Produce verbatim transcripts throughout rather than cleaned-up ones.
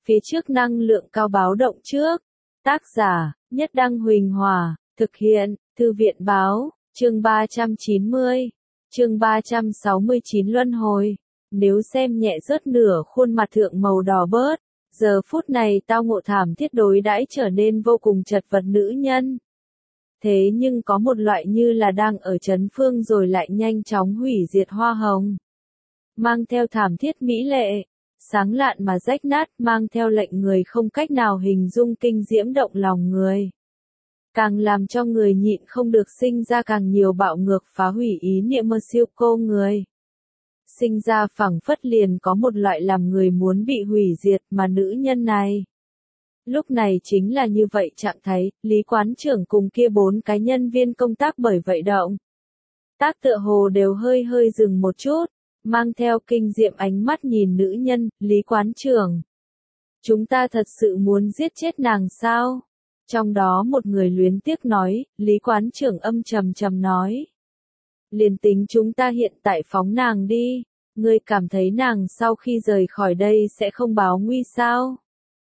Phía trước năng lượng cao báo động trước. Tác giả, Nhất Đăng Huỳnh Hòa, thực hiện, Thư viện báo, chương ba trăm chín mươi, chương ba trăm sáu mươi chín luân hồi. Nếu xem nhẹ rớt nửa khuôn mặt thượng màu đỏ bớt, giờ phút này tao ngộ thảm thiết đối đãi trở nên vô cùng chật vật nữ nhân. Thế nhưng có một loại như là đang ở chấn phương rồi lại nhanh chóng hủy diệt hoa hồng. Mang theo thảm thiết mỹ lệ, sáng lạn mà rách nát, mang theo lệnh người không cách nào hình dung kinh diễm động lòng người. Càng làm cho người nhịn không được sinh ra càng nhiều bạo ngược phá hủy ý niệm mơ siêu cô người. Sinh ra phảng phất liền có một loại làm người muốn bị hủy diệt mà nữ nhân này. Lúc này chính là như vậy trạng thái, Lý quán trưởng cùng kia bốn cái nhân viên công tác bởi vậy động. Tác tựa hồ đều hơi hơi dừng một chút, mang theo kinh diệm ánh mắt nhìn nữ nhân, Lý quán trưởng. Chúng ta thật sự muốn giết chết nàng sao? Trong đó một người luyến tiếc nói, Lý quán trưởng âm trầm trầm nói. Liền tính chúng ta hiện tại phóng nàng đi, ngươi cảm thấy nàng sau khi rời khỏi đây sẽ không báo nguy sao?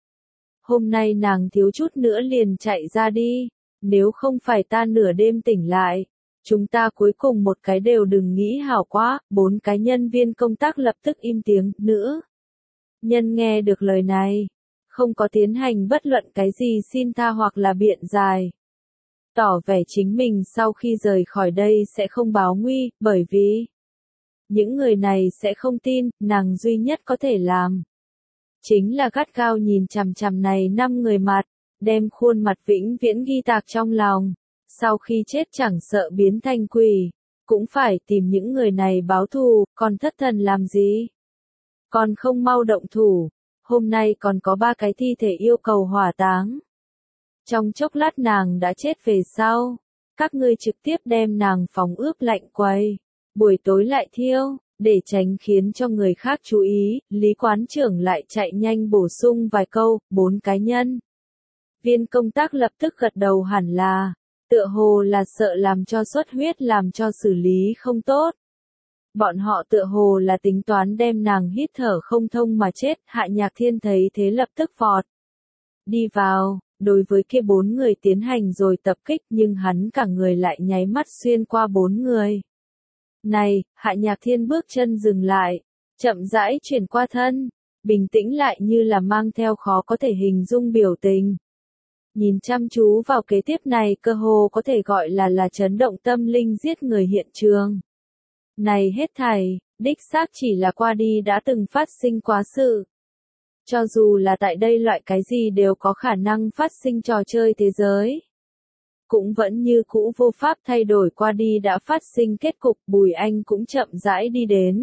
Hôm nay nàng thiếu chút nữa liền chạy ra đi, nếu không phải ta nửa đêm tỉnh lại, chúng ta cuối cùng một cái đều đừng nghĩ hảo quá. Bốn cái nhân viên công tác lập tức im tiếng, nữa. Nhân nghe được lời này, không có tiến hành bất luận cái gì xin tha hoặc là biện giải. Tỏ vẻ chính mình sau khi rời khỏi đây sẽ không báo nguy, bởi vì những người này sẽ không tin, nàng duy nhất có thể làm. Chính là gắt gao nhìn chằm chằm này năm người mặt, đem khuôn mặt vĩnh viễn ghi tạc trong lòng. Sau khi chết chẳng sợ biến thành quỷ, cũng phải tìm những người này báo thù, còn thất thần làm gì? Còn không mau động thủ, hôm nay còn có ba cái thi thể yêu cầu hỏa táng. Trong chốc lát nàng đã chết về sau, các ngươi trực tiếp đem nàng phóng ướp lạnh quay, buổi tối lại thiêu, để tránh khiến cho người khác chú ý, Lý quán trưởng lại chạy nhanh bổ sung vài câu, bốn cái nhân. Viên công tác lập tức gật đầu hẳn là, tựa hồ là sợ làm cho xuất huyết làm cho xử lý không tốt. Bọn họ tựa hồ là tính toán đem nàng hít thở không thông mà chết, Hạ Nhạc Thiên thấy thế lập tức vọt. Đi vào, đối với kia bốn người tiến hành rồi tập kích nhưng hắn cả người lại nháy mắt xuyên qua bốn người. Này, Hạ Nhạc Thiên bước chân dừng lại, chậm rãi chuyển qua thân, bình tĩnh lại như là mang theo khó có thể hình dung biểu tình. Nhìn chăm chú vào kế tiếp này cơ hồ có thể gọi là là chấn động tâm linh giết người hiện trường. Này hết thảy, đích xác chỉ là qua đi đã từng phát sinh quá sự. Cho dù là tại đây loại cái gì đều có khả năng phát sinh trò chơi thế giới. Cũng vẫn như cũ vô pháp thay đổi qua đi đã phát sinh kết cục. Bùi Anh cũng chậm rãi đi đến.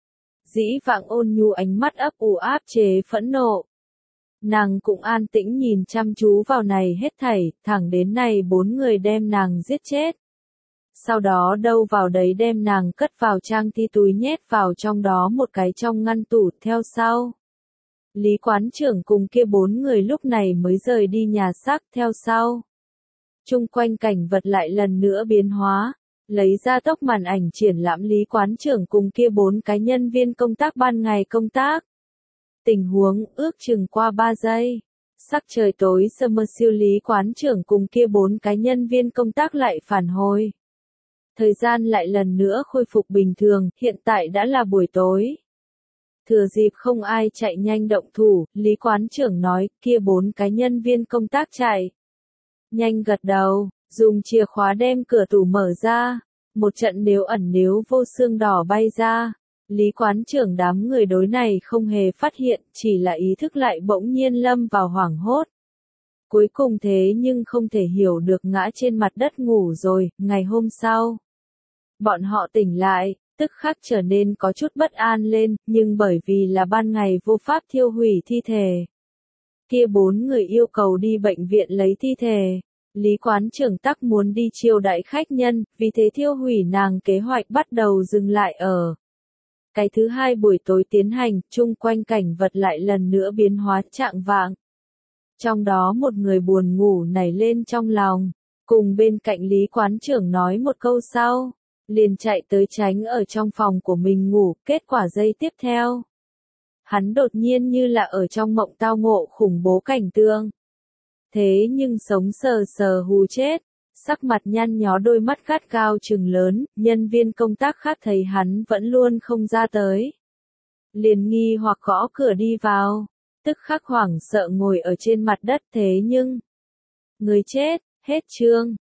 Dĩ vãng ôn nhu ánh mắt ấp ủ áp chế phẫn nộ. Nàng cũng an tĩnh nhìn chăm chú vào này hết thảy, thẳng đến này bốn người đem nàng giết chết. Sau đó đâu vào đấy đem nàng cất vào trang thi túi nhét vào trong đó một cái trong ngăn tủ theo sau. Lý quán trưởng cùng kia bốn người lúc này mới rời đi nhà xác theo sau. Chung quanh cảnh vật lại lần nữa biến hóa, lấy ra tốc màn ảnh triển lãm Lý quán trưởng cùng kia bốn cái nhân viên công tác ban ngày công tác. Tình huống ước chừng qua ba giây. Sắc trời tối sơ mơ siêu Lý quán trưởng cùng kia bốn cái nhân viên công tác lại phản hồi. Thời gian lại lần nữa khôi phục bình thường, hiện tại đã là buổi tối. Thừa dịp không ai chạy nhanh động thủ, Lý quán trưởng nói, kia bốn cái nhân viên công tác chạy. Nhanh gật đầu, dùng chìa khóa đem cửa tủ mở ra, một trận nếu ẩn nếu vô xương đỏ bay ra. Lý quán trưởng đám người đối này không hề phát hiện, chỉ là ý thức lại bỗng nhiên lâm vào hoảng hốt. Cuối cùng thế nhưng không thể hiểu được ngã trên mặt đất ngủ rồi, ngày hôm sau. Bọn họ tỉnh lại, tức khắc trở nên có chút bất an lên, nhưng bởi vì là ban ngày vô pháp thiêu hủy thi thể. Kia bốn người yêu cầu đi bệnh viện lấy thi thể. Lý quán trưởng tắc muốn đi chiêu đãi khách nhân, vì thế thiêu hủy nàng kế hoạch bắt đầu dừng lại ở. Cái thứ hai buổi tối tiến hành, chung quanh cảnh vật lại lần nữa biến hóa trạng vạng. Trong đó một người buồn ngủ nảy lên trong lòng, cùng bên cạnh Lý quán trưởng nói một câu sau, liền chạy tới tránh ở trong phòng của mình ngủ, kết quả giây tiếp theo. Hắn đột nhiên như là ở trong mộng tao ngộ khủng bố cảnh tượng. Thế nhưng sống sờ sờ hù chết, sắc mặt nhăn nhó đôi mắt gắt gao trừng lớn, nhân viên công tác khác thấy hắn vẫn luôn không ra tới. Liền nghi hoặc gõ cửa đi vào, tức khắc hoảng sợ ngồi ở trên mặt đất thế nhưng. Người chết, hết chương.